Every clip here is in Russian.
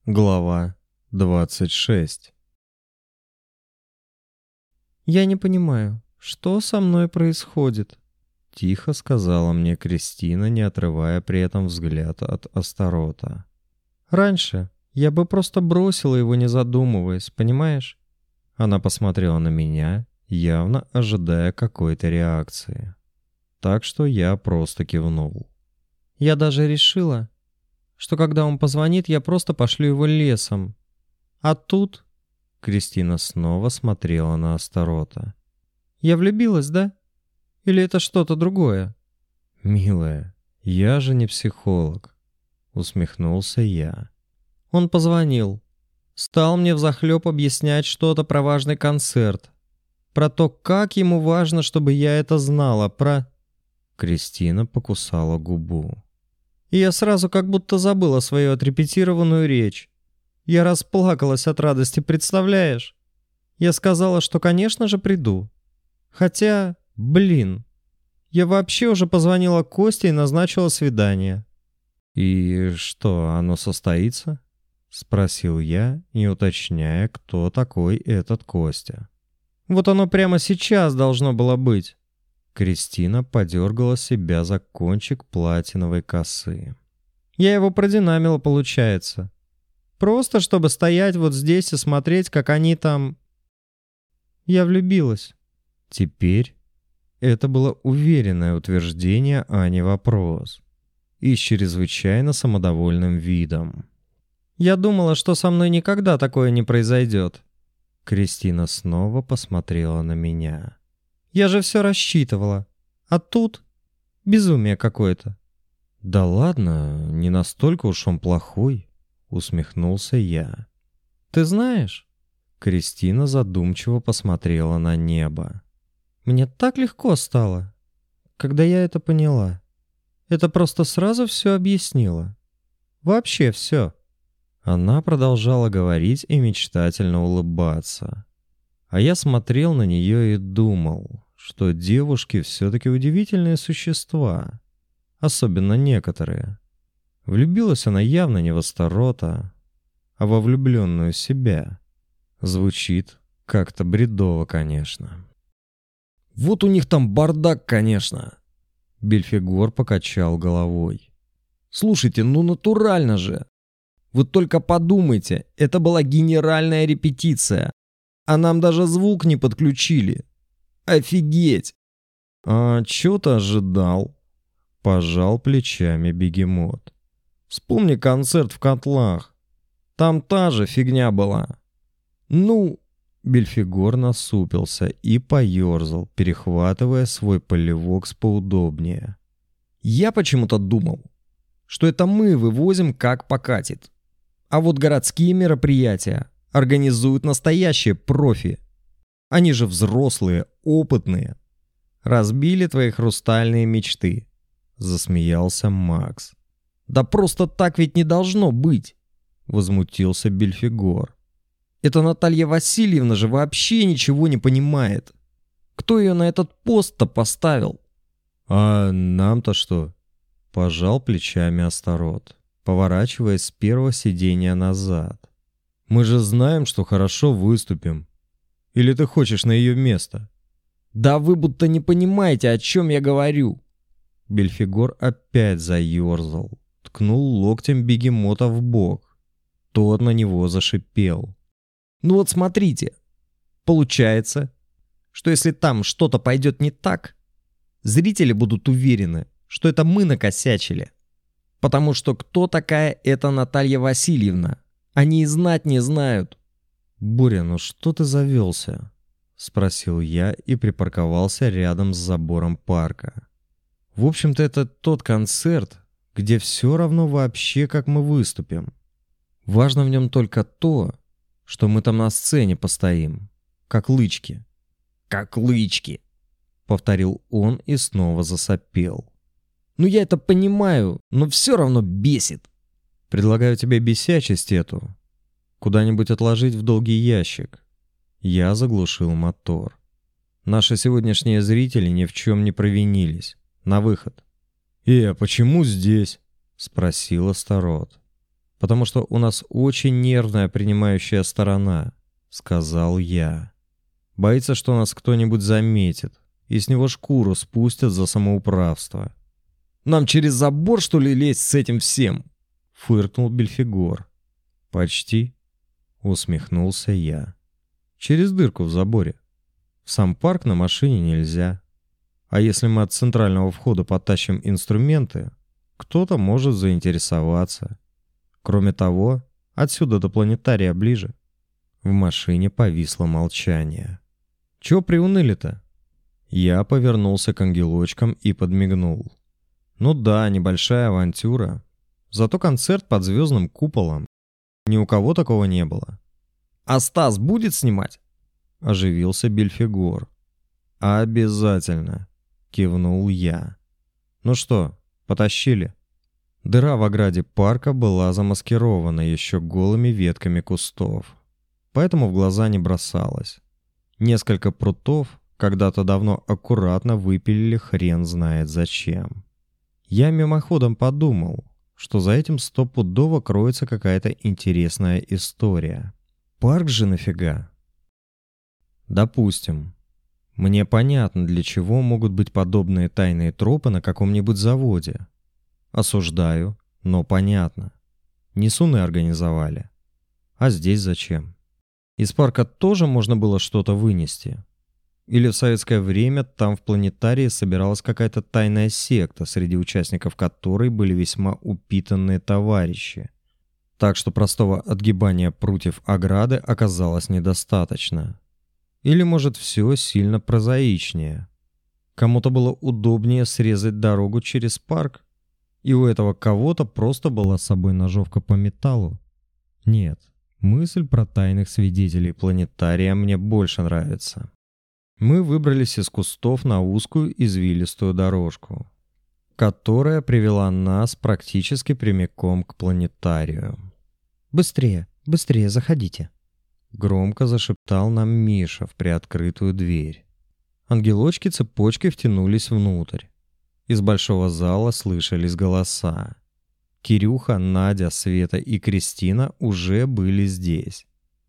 Глава 26. «Я не понимаю, что со мной происходит?» — тихо сказала мне Кристина, не отрывая при этом взгляд от Астарота. «Раньше я бы просто бросила его, не задумываясь, понимаешь?» Она посмотрела на меня, явно ожидая какой-то реакции. Так что я просто кивнул. «Я даже решила, что когда он позвонит, я просто пошлю его лесом. А тут...» Кристина снова смотрела на Астарота. «Я влюбилась, да? Или это что-то другое?» «Милая, я же не психолог», — усмехнулся я. Он позвонил. Стал мне взахлёб объяснять что-то про важный концерт. Про то, как ему важно, чтобы я это знала. Кристина покусала губу. И я сразу как будто забыла свою отрепетированную речь. Я расплакалась от радости, представляешь? Я сказала, что, конечно же, приду. Хотя, я вообще уже позвонила Косте и назначила свидание. «И что, оно состоится?» — спросил я, не уточняя, кто такой этот Костя. Вот оно прямо сейчас должно было быть. Кристина подергала себя за кончик платиновой косы. Я его продинамила, получается. Просто чтобы стоять вот здесь и смотреть, как они там... Я влюбилась. Теперь это было уверенное утверждение, а не вопрос. И с чрезвычайно самодовольным видом. Я думала, что со мной никогда такое не произойдет. Кристина снова посмотрела на меня. Я же все рассчитывала. А тут безумие какое-то. «Да ладно, не настолько уж он плохой», — усмехнулся я. «Ты знаешь...» Кристина задумчиво посмотрела на небо. «Мне так легко стало, когда я это поняла. Это просто сразу все объяснило. Вообще все». Она продолжала говорить и мечтательно улыбаться. А я смотрел на нее и думал, что девушки все-таки удивительные существа. Особенно некоторые. Влюбилась она явно не в Астарота, а во влюбленную себя. Звучит как-то бредово, конечно. «Вот у них там бардак, конечно!» Бельфигор покачал головой. «Слушайте, ну натурально же! Вы только подумайте, это была генеральная репетиция, а нам даже звук не подключили. Офигеть!» «А чё ты ожидал?» — пожал плечами бегемот. «Вспомни концерт в Котлах. Там та же фигня была». «Ну...» — Бельфигор насупился и поёрзал, перехватывая свой полевок поудобнее. «Я почему-то думал, что это мы вывозим как покатит. А вот городские мероприятия организуют настоящие профи. Они же взрослые, опытные. Разбили твои хрустальные мечты», — засмеялся Макс. «Да просто так ведь не должно быть», — возмутился Бельфигор. «Это Наталья Васильевна же вообще ничего не понимает. Кто ее на этот пост-то поставил?» «А нам-то что?» — пожал плечами Астарот, поворачиваясь с первого сиденья назад. «Мы же знаем, что хорошо выступим. Или ты хочешь на ее место?» «Да вы будто не понимаете, о чем я говорю!» Бельфигор опять заерзал, ткнул локтем бегемота в бок. Тот на него зашипел. «Ну вот смотрите, получается, что если там что-то пойдет не так, зрители будут уверены, что это мы накосячили. Потому что кто такая эта Наталья Васильевна? Они и знать не знают». «Боря, ну что ты завелся?» — спросил я и припарковался рядом с забором парка. «В общем-то, это тот концерт, где все равно вообще, как мы выступим. Важно в нем только то, что мы там на сцене постоим, как лычки». «Как лычки», — повторил он и снова засопел. «Ну я это понимаю, но все равно бесит». «Предлагаю тебе бесячесть эту куда-нибудь отложить в долгий ящик». Я заглушил мотор. Наши сегодняшние зрители ни в чем не провинились. На выход. «А почему здесь?» — спросил Астарот. потому что у нас очень нервная принимающая сторона», — сказал я. «Боится, что нас кто-нибудь заметит, и с него шкуру спустят за самоуправство». «Нам через забор, что ли, лезть с этим всем?» — фыркнул Бельфигор. «Почти», — усмехнулся я. «Через дырку в заборе. В сам парк на машине нельзя. А если мы от центрального входа потащим инструменты, кто-то может заинтересоваться. Кроме того, отсюда до планетария ближе». В машине повисло молчание. «Чё приуныли-то?» Я повернулся к ангелочкам и подмигнул. «Ну да, небольшая авантюра. Зато концерт под звездным куполом. Ни у кого такого не было». «А Стас будет снимать?» — оживился Бельфигор. «Обязательно», — кивнул я. «Ну что, потащили?» Дыра в ограде парка была замаскирована еще голыми ветками кустов, поэтому в глаза не бросалось. Несколько прутов когда-то давно аккуратно выпилили хрен знает зачем. Я мимоходом подумал, что за этим стопудово кроется какая-то интересная история. Парк же нафига? Допустим. Мне понятно, для чего могут быть подобные тайные тропы на каком-нибудь заводе. Осуждаю, но понятно. Несуны организовали. А здесь зачем? Из парка тоже можно было что-то вынести? Или в советское время там в планетарии собиралась какая-то тайная секта, среди участников которой были весьма упитанные товарищи? Так что простого отгибания прутьев ограды оказалось недостаточно. Или, может, все сильно прозаичнее? Кому-то было удобнее срезать дорогу через парк, и у этого кого-то просто была с собой ножовка по металлу? Нет, мысль про тайных свидетелей планетария мне больше нравится. Мы выбрались из кустов на узкую извилистую дорожку, которая привела нас практически прямиком к планетарию. «Быстрее, быстрее заходите!» Громко зашептал нам Миша в приоткрытую дверь. Ангелочки цепочкой втянулись внутрь. Из большого зала слышались голоса. Кирюха, Надя, Света и Кристина уже были здесь.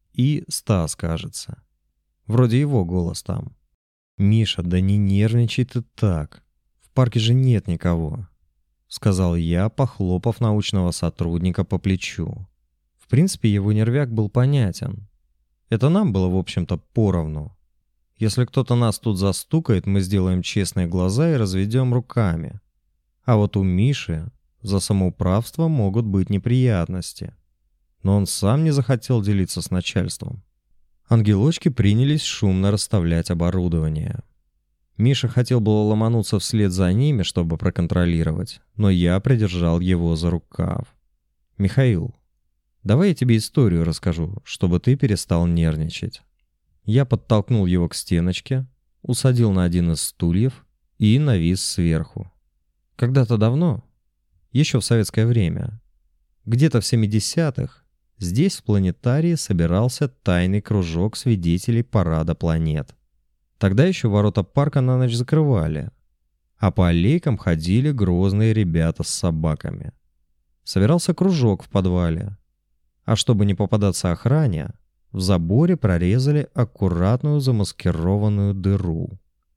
И Стас, кажется. Вроде его голос там. «Миша, да не нервничай ты так. В парке же нет никого», — сказал я, похлопав научного сотрудника по плечу. В принципе, его нервяк был понятен. Это нам было, в общем-то, поровну. Если кто-то нас тут застукает, мы сделаем честные глаза и разведем руками. А вот у Миши за самоуправство могут быть неприятности. Но он сам не захотел делиться с начальством. Ангелочки принялись шумно расставлять оборудование. Миша хотел было ломануться вслед за ними, чтобы проконтролировать, но я придержал его за рукав. «Михаил, давай я тебе историю расскажу, чтобы ты перестал нервничать». Я подтолкнул его к стеночке, усадил на один из стульев и навис сверху. Когда-то давно, еще в советское время, где-то в 70-х, здесь в планетарии собирался тайный кружок свидетелей парада планет. Тогда еще ворота парка на ночь закрывали, а по аллейкам ходили грозные ребята с собаками. Собирался кружок в подвале, а чтобы не попадаться охране, в заборе прорезали аккуратную замаскированную дыру.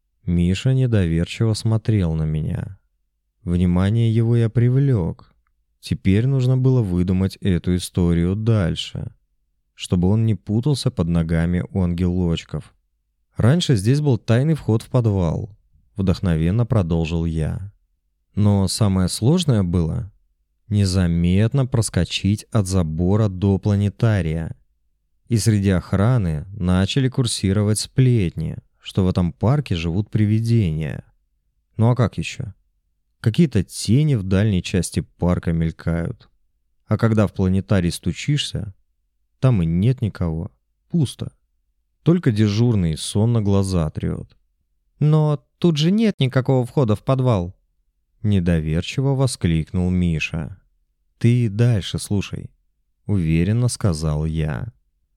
Миша недоверчиво смотрел на меня. Внимание его я привлек. Теперь нужно было выдумать эту историю дальше, чтобы он не путался под ногами у ангелочков. Раньше здесь был тайный вход в подвал, вдохновенно продолжил я. Но самое сложное было незаметно проскочить от забора до планетария. И среди охраны начали курсировать сплетни, что в этом парке живут привидения. Ну а как еще? Какие-то тени в дальней части парка мелькают. А когда в планетарий стучишься, там и нет никого. Пусто. Только дежурный сонно глаза трет. «Но тут же нет никакого входа в подвал!» Недоверчиво воскликнул Миша. «Ты дальше слушай», — уверенно сказал я.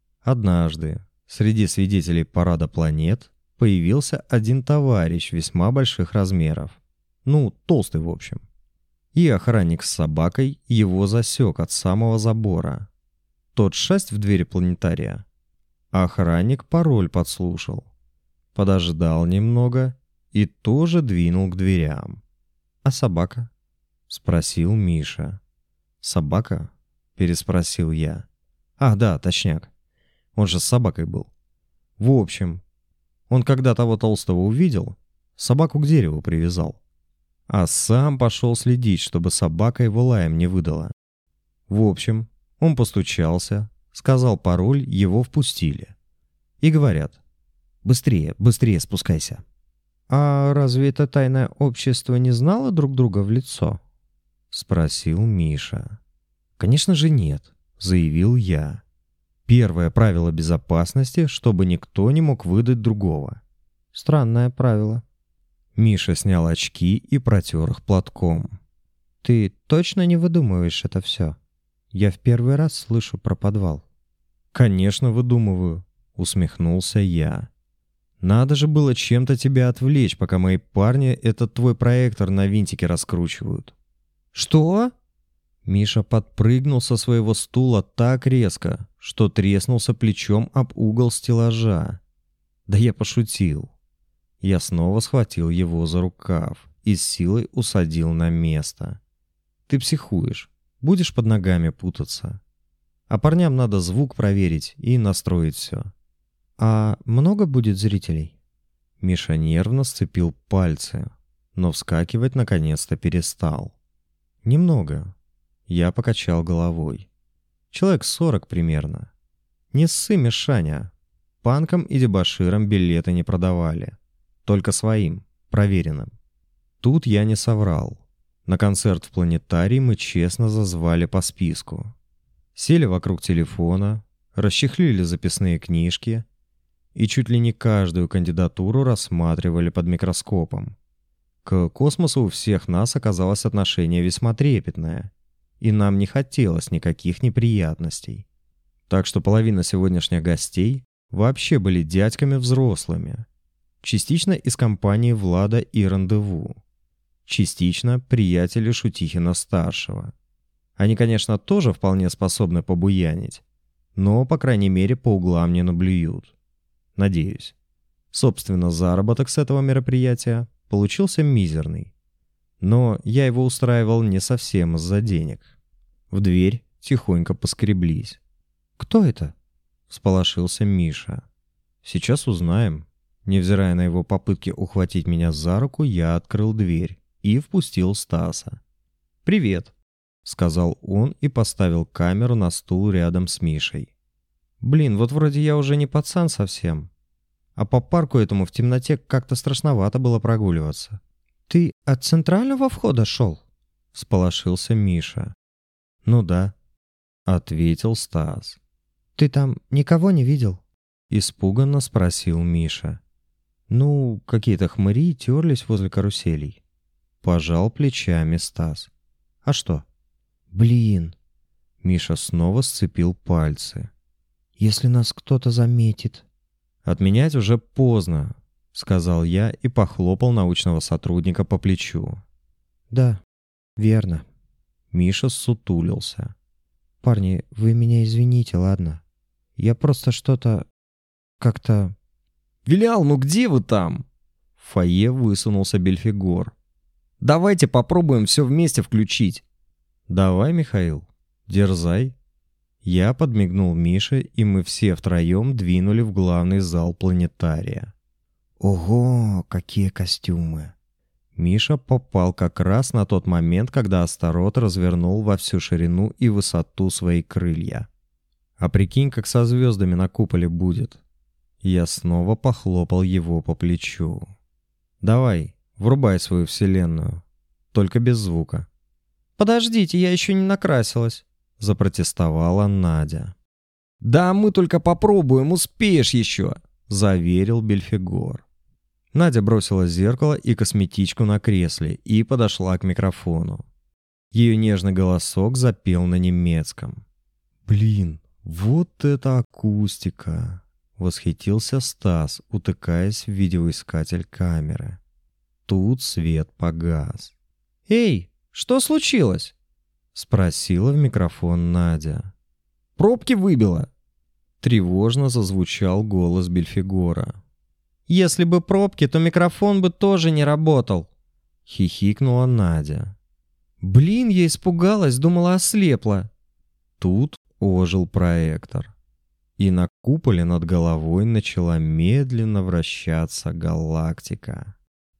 Однажды среди свидетелей парада планет появился один товарищ весьма больших размеров. Ну, толстый в общем. И охранник с собакой его засек от самого забора. Тот шасть в двери планетария. Охранник пароль подслушал. Подождал немного и тоже двинул к дверям. «А собака?» — спросил Миша. «Собака?» — переспросил я. «Ах, да, точняк. Он же с собакой был. В общем, он когда того толстого увидел, собаку к дереву привязал. А сам пошел следить, чтобы собака его лаем не выдала. В общем, он постучался, сказал пароль, его впустили. И говорят: быстрее, быстрее спускайся». «А разве это тайное общество не знало друг друга в лицо?» — спросил Миша. «Конечно же нет», — заявил я. «Первое правило безопасности, чтобы никто не мог выдать другого». «Странное правило». Миша снял очки и протер их платком. «Ты точно не выдумываешь это все? Я в первый раз слышу про подвал». «Конечно выдумываю», — усмехнулся я. «Надо же было чем-то тебя отвлечь, пока мои парни этот твой проектор на винтике раскручивают». «Что?» Миша подпрыгнул со своего стула так резко, что треснулся плечом об угол стеллажа. Да я пошутил. Я снова схватил его за рукав и с силой усадил на место. «Ты психуешь, будешь под ногами путаться. А парням надо звук проверить и настроить все». «А много будет зрителей?» Миша нервно сцепил пальцы, но вскакивать наконец-то перестал. «Немного». Я покачал головой. «Человек 40 примерно. Не ссы, Мишаня. Панкам и дебоширам билеты не продавали. Только своим, проверенным». Тут я не соврал. На концерт в планетарий мы честно зазвали по списку. Сели вокруг телефона, расчехлили записные книжки и чуть ли не каждую кандидатуру рассматривали под микроскопом. К космосу у всех нас оказалось отношение весьма трепетное, и нам не хотелось никаких неприятностей. Так что половина сегодняшних гостей вообще были дядьками взрослыми. Частично из компании Влада и Рандеву. Частично приятели Шутихина-старшего. Они, конечно, тоже вполне способны побуянить, но, по крайней мере, по углам не наблюют. Надеюсь. Собственно, заработок с этого мероприятия получился мизерный. Но я его устраивал не совсем из-за денег. В дверь тихонько поскреблись. «Кто это?» — всполошился Миша. «Сейчас узнаем». Невзирая на его попытки ухватить меня за руку, я открыл дверь и впустил Стаса. «Привет», — сказал он и поставил камеру на стул рядом с Мишей. «Блин, вот вроде я уже не пацан совсем. А по парку этому в темноте как-то страшновато было прогуливаться». «Ты от центрального входа шел?» — всполошился Миша. «Ну да», — ответил Стас. «Ты там никого не видел?» — испуганно спросил Миша. «Ну, какие-то хмыри терлись возле каруселей». Пожал плечами Стас. «А что?» «Блин!» Миша снова сцепил пальцы. «Если нас кто-то заметит...» «Отменять уже поздно», — сказал я и похлопал научного сотрудника по плечу. «Да, верно». Миша ссутулился. «Парни, вы меня извините, ладно? Я просто что-то... как-то...» «Вилял, ну где вы там?» В фойе высунулся Бельфигор. «Давайте попробуем все вместе включить». «Давай, Михаил, дерзай». Я подмигнул Мише, и мы все втроем двинули в главный зал планетария. «Ого, какие костюмы!» Миша попал как раз на тот момент, когда Астарот развернул во всю ширину и высоту свои крылья. «А прикинь, как со звездами на куполе будет». Я снова похлопал его по плечу. «Давай, врубай свою вселенную. Только без звука». «Подождите, я еще не накрасилась», — запротестовала Надя. «Да мы только попробуем, успеешь еще», — заверил Бельфигор. Надя бросила зеркало и косметичку на кресле и подошла к микрофону. Ее нежный голосок запел на немецком. «Блин, вот это акустика!» — восхитился Стас, утыкаясь в видеоискатель камеры. Тут свет погас. «Эй, Что случилось?» — спросила в микрофон Надя. «Пробки выбило!» — тревожно зазвучал голос Бельфигора. «Если бы пробки, то микрофон бы тоже не работал!» — хихикнула Надя. «Блин, я испугалась, думала, ослепла!» Тут ожил проектор, и на куполе над головой начала медленно вращаться галактика.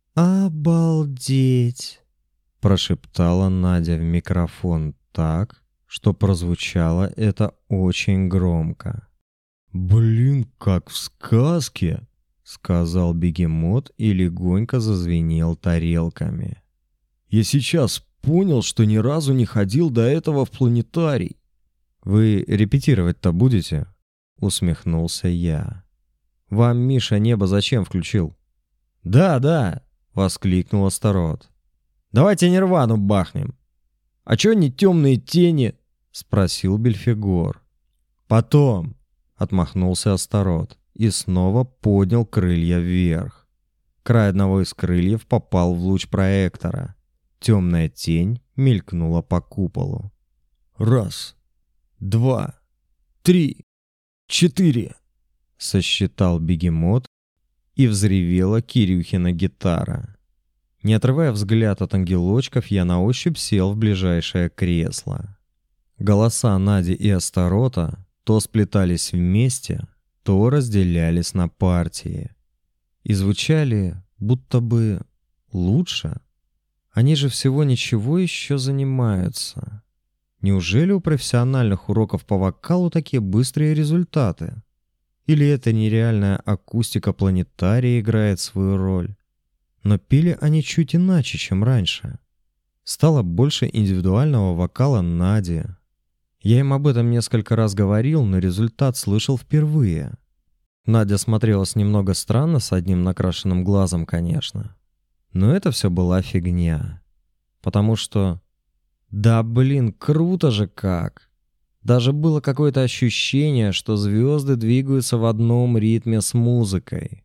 «Обалдеть!» — прошептала Надя в микрофон так, что прозвучало это очень громко. «Блин, как в сказке!» — сказал бегемот и легонько зазвенел тарелками. «Я сейчас понял, что ни разу не ходил до этого в планетарий». «Вы репетировать-то будете?» — усмехнулся я. «Вам Миша небо зачем включил?» «Да», — воскликнул Астарот. «Давайте Нирвану бахнем». «А чё не темные тени?» — спросил Бельфигор. «Потом», — отмахнулся Астарот и снова поднял крылья вверх. Край одного из крыльев попал в луч проектора. Темная тень мелькнула по куполу. «Раз, 2, 3, 4», — сосчитал бегемот, и взревела Кирюхина гитара. Не отрывая взгляд от ангелочков, я на ощупь сел в ближайшее кресло. Голоса Нади и Астарота то сплетались вместе, то разделялись на партии. И звучали будто бы лучше. Они же всего ничего еще занимаются. Неужели у профессиональных уроков по вокалу такие быстрые результаты? Или это нереальная акустика планетария играет свою роль? Но пели они чуть иначе, чем раньше. Стало больше индивидуального вокала Нади. Я им об этом несколько раз говорил, но результат слышал впервые. Надя смотрелась немного странно, с одним накрашенным глазом, конечно. Но это все была фигня. Потому что... Да блин, круто же как! Даже было какое-то ощущение, что звезды двигаются в одном ритме с музыкой.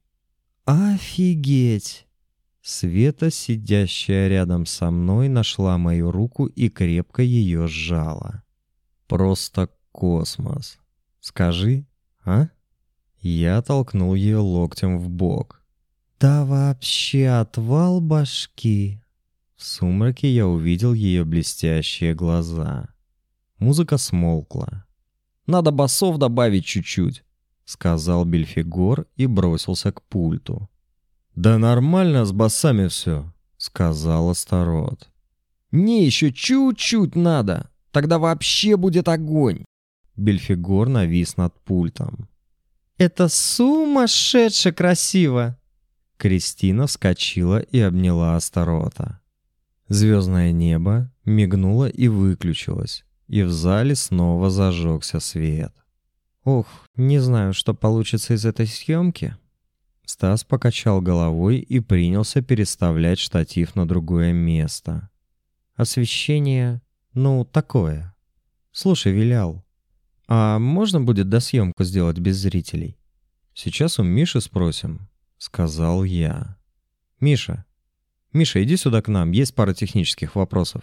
Офигеть! Света, сидящая рядом со мной, нашла мою руку и крепко ее сжала. Просто космос. Скажи, а? Я толкнул ее локтем в бок. Да вообще отвал башки. В сумраке я увидел ее блестящие глаза. Музыка смолкла. «Надо басов добавить чуть-чуть», — сказал Бельфигор и бросился к пульту. «Да нормально с басами все», — сказал Астарот. «Не, еще чуть-чуть надо, тогда вообще будет огонь». Бельфигор навис над пультом. «Это сумасшедше красиво!» Кристина вскочила и обняла Астарота. Звездное небо мигнуло и выключилось, и в зале снова зажегся свет. «Ох, не знаю, что получится из этой съемки». Стас покачал головой и принялся переставлять штатив на другое место. «Освещение, ну, такое. Слушай, Вилял, а можно будет досъемку сделать без зрителей?» «Сейчас у Миши спросим», — сказал я. «Миша, иди сюда к нам, есть пара технических вопросов».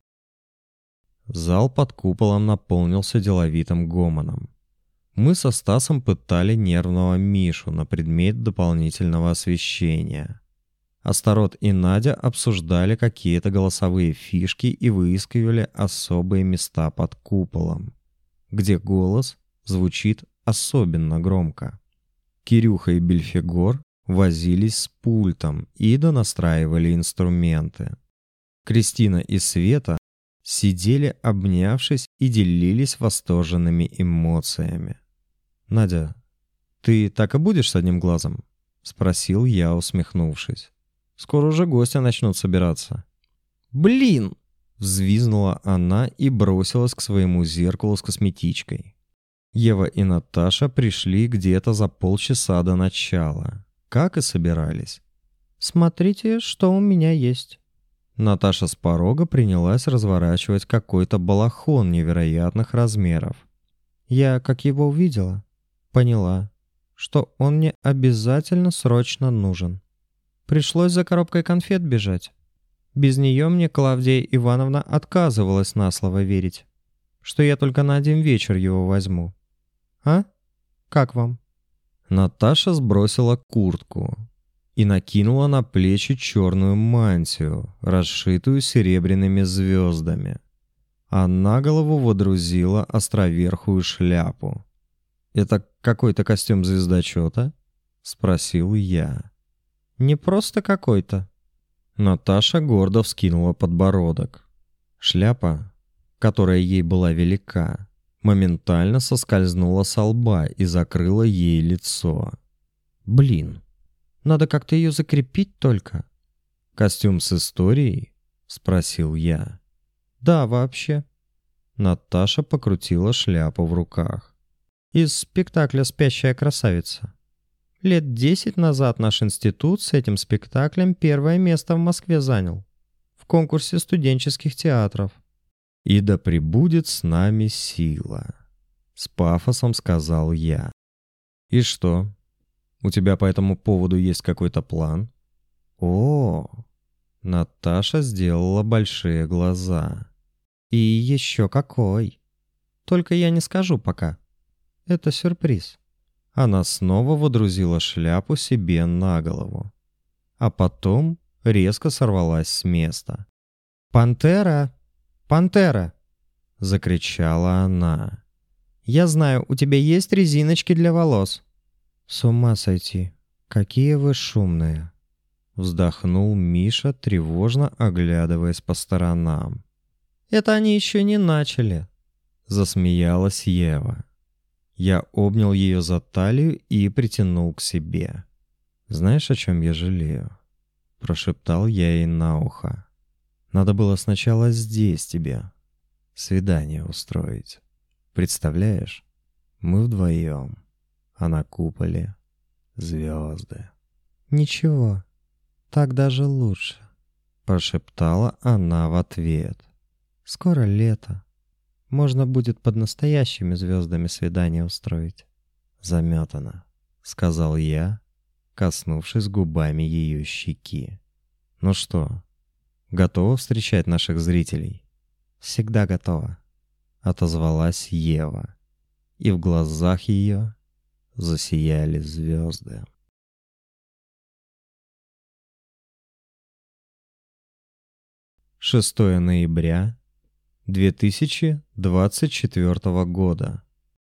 Зал под куполом наполнился деловитым гомоном. Мы со Стасом пытали нервного Мишу на предмет дополнительного освещения. Астарот и Надя обсуждали какие-то голосовые фишки и выискивали особые места под куполом, где голос звучит особенно громко. Кирюха и Бельфигор возились с пультом и донастраивали инструменты. Кристина и Света сидели, обнявшись, и делились восторженными эмоциями. «Надя, ты так и будешь с одним глазом?» — спросил я, усмехнувшись. «Скоро уже гости начнут собираться». «Блин!» — взвизгнула она и бросилась к своему зеркалу с косметичкой. Ева и Наташа пришли где-то за полчаса до начала, как и собирались. «Смотрите, что у меня есть». Наташа с порога принялась разворачивать какой-то балахон невероятных размеров. Я, как его увидела, поняла, что он мне обязательно срочно нужен. Пришлось за коробкой конфет бежать. Без нее мне Клавдия Ивановна отказывалась на слово верить, что я только на один вечер его возьму. А? Как вам?» Наташа сбросила куртку и накинула на плечи черную мантию, расшитую серебряными звездами, а на голову водрузила островерхую шляпу. «Это какой-то костюм звездочета?» — спросил я. «Не просто какой-то». Наташа гордо вскинула подбородок. Шляпа, которая ей была велика, моментально соскользнула со лба и закрыла ей лицо. «Блин, надо как-то ее закрепить только». «Костюм с историей?» — спросил я. «Да, вообще». Наташа покрутила шляпу в руках. «Из спектакля «Спящая красавица». Лет 10 назад наш институт с этим спектаклем первое место в Москве занял. В конкурсе студенческих театров. «И да пребудет с нами сила», — с пафосом сказал я. «И что? У тебя по этому поводу есть какой-то план?» «О!» — Наташа сделала большие глаза. «И еще какой! Только я не скажу пока. Это сюрприз». Она снова водрузила шляпу себе на голову, а потом резко сорвалась с места. «Пантера! Пантера!» — закричала она. «Я знаю, у тебя есть резиночки для волос». «С ума сойти! Какие вы шумные!» — вздохнул Миша, тревожно оглядываясь по сторонам. «Это они еще не начали!» — засмеялась Ева. Я обнял ее за талию и притянул к себе. «Знаешь, о чем я жалею?» — прошептал я ей на ухо. «Надо было сначала здесь тебе свидание устроить. Представляешь, мы вдвоем, а на куполе звезды». «Ничего, так даже лучше», — прошептала она в ответ. «Скоро лето. Можно будет под настоящими звездами свидание устроить». «Заметано», — сказал я, коснувшись губами ее щеки. «Ну что, готова встречать наших зрителей?» «Всегда готова», — отозвалась Ева, и в глазах ее засияли звезды. 6 ноября 2024 года.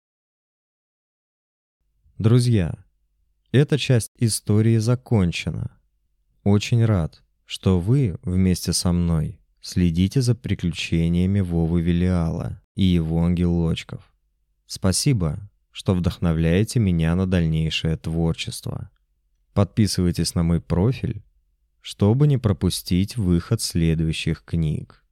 Друзья, эта часть истории закончена. Очень рад, что вы вместе со мной следите за приключениями Вовы Велиала и его ангелочков. Спасибо, что вдохновляете меня на дальнейшее творчество. Подписывайтесь на мой профиль, чтобы не пропустить выход следующих книг.